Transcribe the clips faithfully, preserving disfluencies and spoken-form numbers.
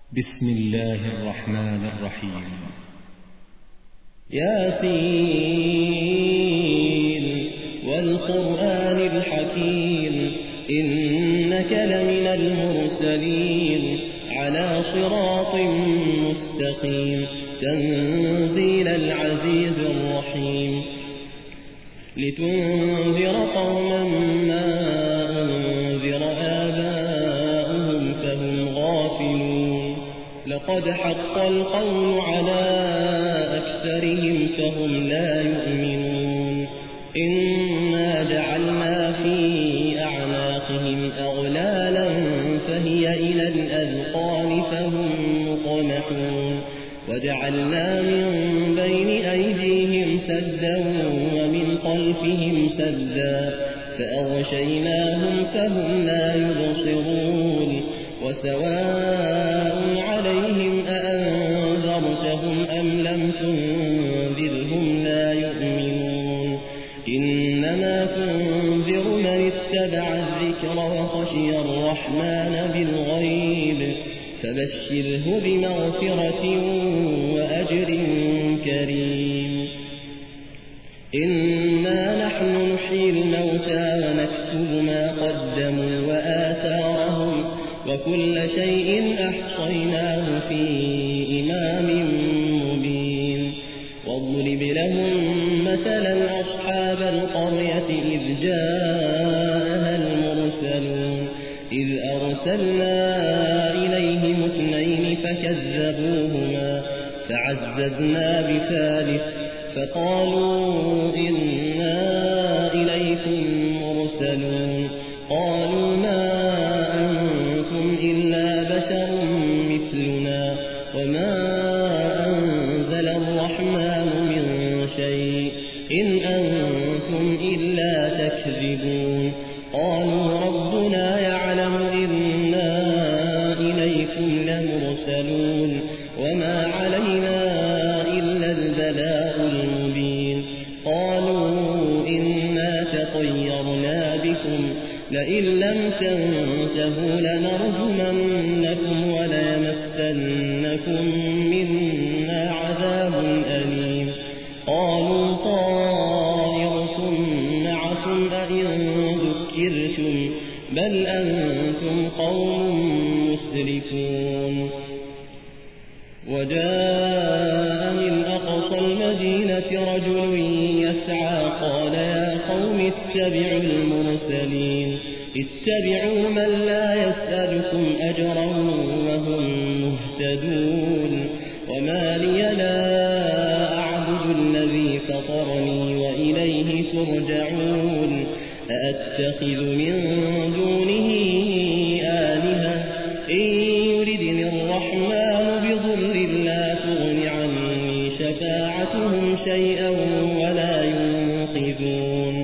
بسم الله الرحمن الرحيم. ياسين والقرآن الحكيم إنك لمن المرسلين على صراط مستقيم تنزيل العزيز الرحيم لتنذر قوما ما أنذر آباؤهم فهم غافلون لقد حق القول على أكثرهم فهم لا يؤمنون إنا جعلنا في أعناقهم أغلالا فهي إلى الأذقان فهم مقمحون وجعلنا من بين أيديهم سدا ومن خلفهم سدا فأغشيناهم فهم لا يبصرون وسواء عليهم أأنذرتهم أم لم تنذرهم لا يؤمنون إنما تنذر من اتبع الذكر وخشي الرحمن بالغيب فبشره بمغفرة وأجر كريم إنا نحن نحيي الموتى ونكتب ما قدموا وآثارهم وكل شيء أحصيناه في إمام مبين واضرب لهم مثلا أصحاب القرية إذ جاءها المرسلون إذ أرسلنا إليهم اثنين فكذبوهما فعززنا بثالث فقالوا إنا إليكم مرسلون قالوا ما أنتم إلا بشر مثلنا وما أنزل الرحمن من شيء إن أنتم إلا تكذبون قالوا ربنا يعلم إنا إليكم لمرسلون وما علينا إلا البلاغ المبين قالوا إنا تطيرنا بكم لئن لم تنتهوا لنرجمنكم وليمسنكم منا عذاب أليم قالوا طائركم معكم أئن ذكرتم بل أنتم قوم مسرفون وجاء من أقصى المدينة رجل يسعى قال يا قوم اتبعوا المرسلين اتبعوا من لا يسألكم أجرا وهم مهتدون وما لي لا أعبد الذي فطرني وإليه ترجعون أأتخذ من دونه آلهة إن يردني الرحمن بضر لا تغن عني شفاعتهم شيئا ولا ينقذون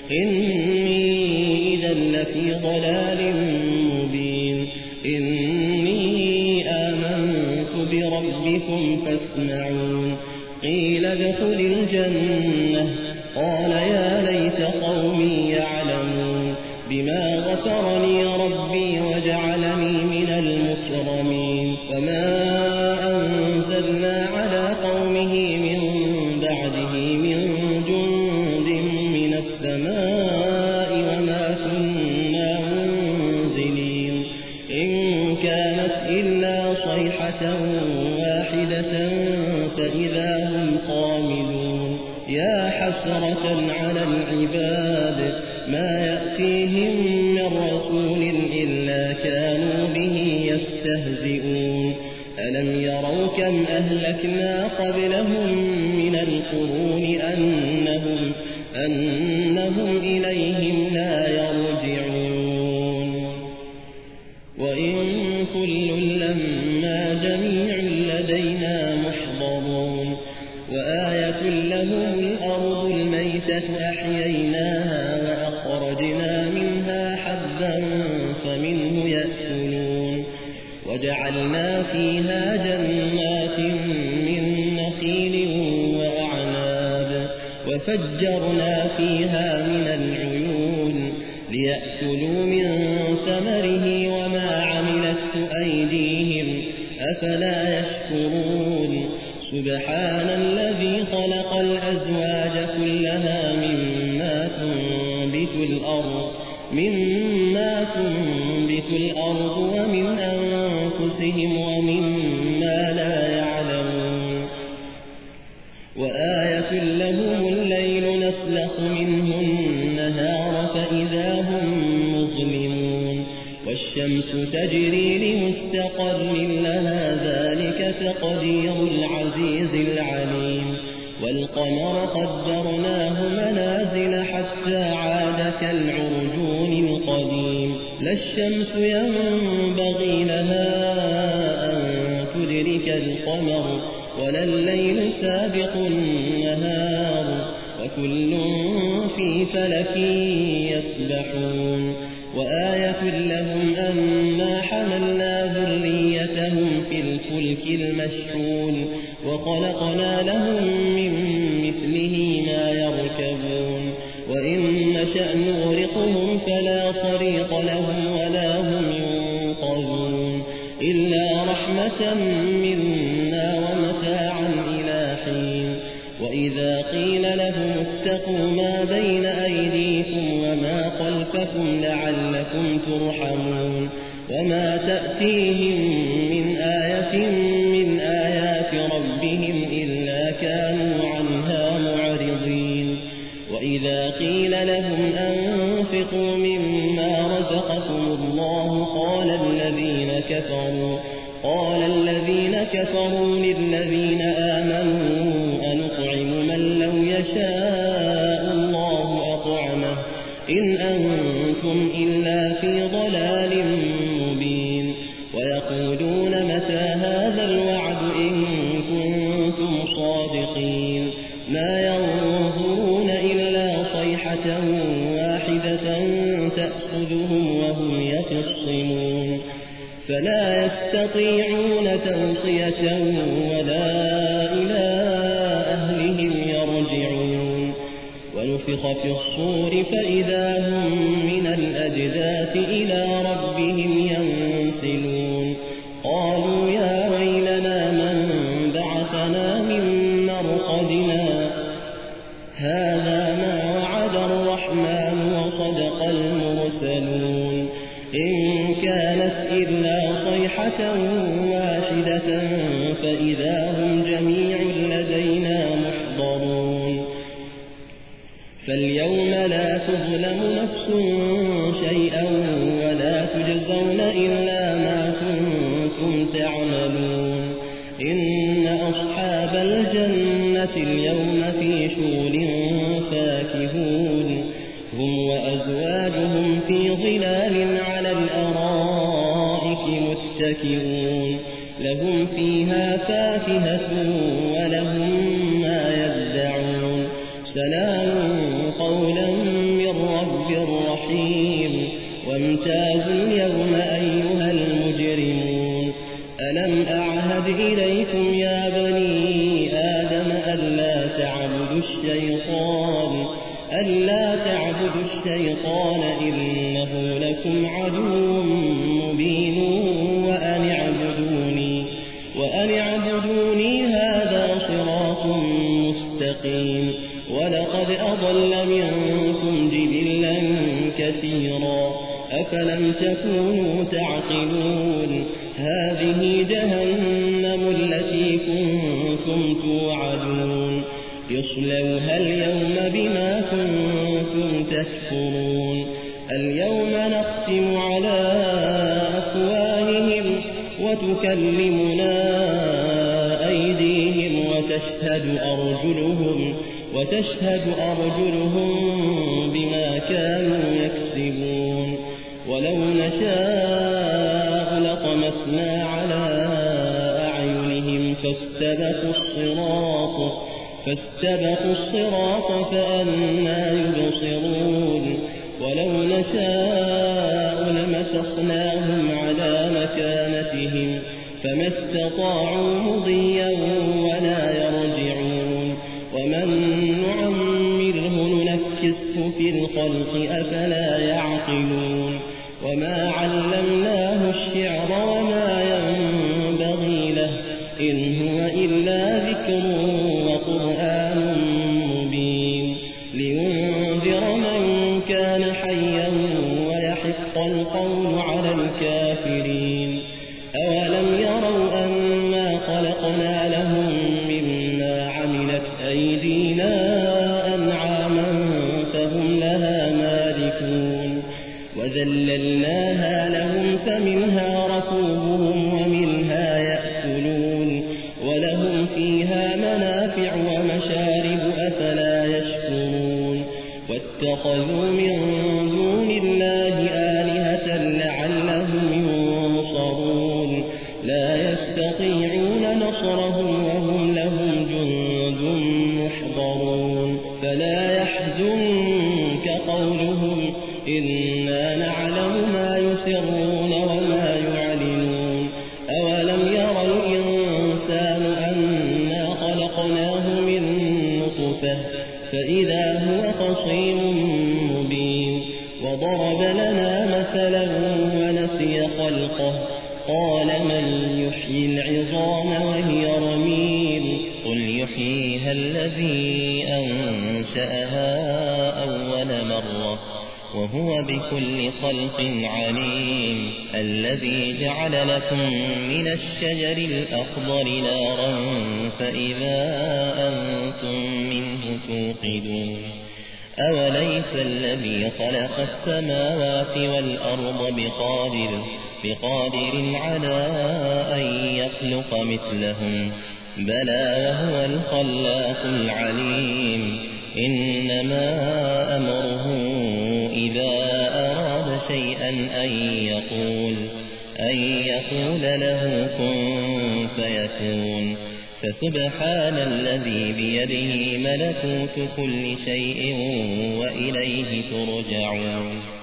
إني إذا لفي ضلال مبين إني آمنت بربكم فاسمعون قيل ادخل الجنة قال يا ليت قومي يعلمون بما غفرني ربي وجعلني من المكرمين وما أنزلنا على قومه من بعده من جند من السماء وما كنا منزلين إن كانت إلا صيحة واحدة فإذا هم قامدون يا حسرة على العباد ما يأتيهم من رسول إلا كانوا به يستهزئون ألم يروا كم أهلكنا قبلهم من القرون أنهم, أنهم إليهم لا يرجعون وإن كل لما جميع لدينا محضرون وآية لهم الأرض الميتة أحييناها وأخرجنا منها حبا فمنه يأكلون وجعلنا فيها جنات من نخيل وأعناب وفجرنا فيها من العيون ليأكلوا من ثمره وما عملته أيديهم أفلا يشكرون سبحان الذي خلق الأزواج كلها مما تنبت الأرض مما تنبت الأرض ومن أنفسهم ومما لا يعلمون وآية لهم الليل نسلخ منه النهار فإذا هم مظلمون والشمس تجري لمستقر لها ذلك تقدير العزيز العليم والقمر قدرناه منازل حتى عاد كالعرجون القديم لا الشمس ينبغي لها أن تدرك القمر ولا الليل سابق النهار وكل في فلك يسبحون وآية لهم أنا حملنا ذريتهم في الفلك المشحون وخلقنا لهم من مثله ما يركبون وإن نشأ نغرقهم فلا صريخ لهم ولا هم ينقذون إلا رحمة منا ومتاعا إلى حين وإذا قيل لهم اتقوا ما بين أيديكم وما خلفكم لعلكم ترحمون وما تأتيهم من آية من آيات ربهم إلا كانوا عنها معرضين وإذا قيل لهم أنفقوا مما رزقكم الله قال الذين كفروا قال الذين كفروا للذين آمنوا أنطعم من لو يشاء الله أطعمه إن أنتم إلا في ضلال مبين ويقولون متى هذا الوعد إن كنتم صادقين ما ينظرون إلا صيحة واحدة تأخذهم وهم يخصمون فلا يستطيعون توصية ولا إلى أهلهم يرجعون ونفخ في الصور فإذا هم من الأجداث إلى ربهم ينسلون قالوا يا ويلنا من بعثنا من مرقدنا هذا ما وعد الرحمن وصدق المرسلون إن كانت إلا صيحة واحدة فإذا هم جميع لدينا محضرون فاليوم لا تظلم نفس شيئا ولا تجزون إلا ما كنتم تعملون إن أصحاب الجنة اليوم في شغل فاكهون هم وأزواجهم في ظلال على الأرائك متكئون لهم فيها فاكهة ولهم ما يدعون سلام قولا من رب رحيم وامتازوا اليوم أيها المجرمون ألم أعهد إليكم يا بني آدم ألا تعبدوا الشيطان ألا تعبدوا الشيطان إنه لكم عدو مبين وأن اعبدوني وأن اعبدوني هذا صراط مستقيم ولقد أضل منكم جبلا كثيرا أفلم تكونوا تعقلون هذه جهنم التي كنتم توعدون يصلوها اليوم بما كنتم تكفرون اليوم نختم على أفواههم وتكلمنا أيديهم وتشهد أرجلهم وتشهد أرجلهم بما كانوا يكسبون ولو نشاء لطمسنا على أعينهم فاستبقوا الصراط فاستبقوا الصراط فأنى يبصرون ولو نشاء لمسخناهم على مكانتهم فما استطاعوا مضيا ولا يرجعون ومن نعمره ننكسه في الخلق أفلا يعقلون وما علمناه الشعر وما ينبغي إن هو إلا ذكر وقرآن مبين لينذر من كان حيا ويحق القول على الكافرين أولم يروا أنا خلقنا لهم مما عملت أيدينا أنعاما فهم لها مالكون وذللناها لهم فمنها ركوبهم ومنها يأكلون ولهم فيها منافع ومشارب أفلا يشكرون واتخذوا من دون الله آلهة لعلهم ينصرون لا يستطيعون نصرهم وهم لهم جند محضرون فلا يحزنك قولهم إنا نعلم ما يسرون وما يعلنون أولم يرى الإنسان أنا خلقناه من نطفة فإذا هو خصيم مبين وضرب لنا مثلا ونسي خلقه قال من يحيي العظام وهي رميم قل يحييها الذي أنشأها أول مرة وهو بكل خلق عليم الذي جعل لكم من الشجر الأخضر نارا فإذا أنتم منه توقدون أوليس الذي خلق السماوات والأرض بقادر بقادر على أن يخلق مثلهم بلى وهو الخلاق العليم إنما أمره إذا أراد شيئا أن يقول أن يقول له كن فيكون فسبحان الذي بيده ملكوت كل شيء وإليه ترجعون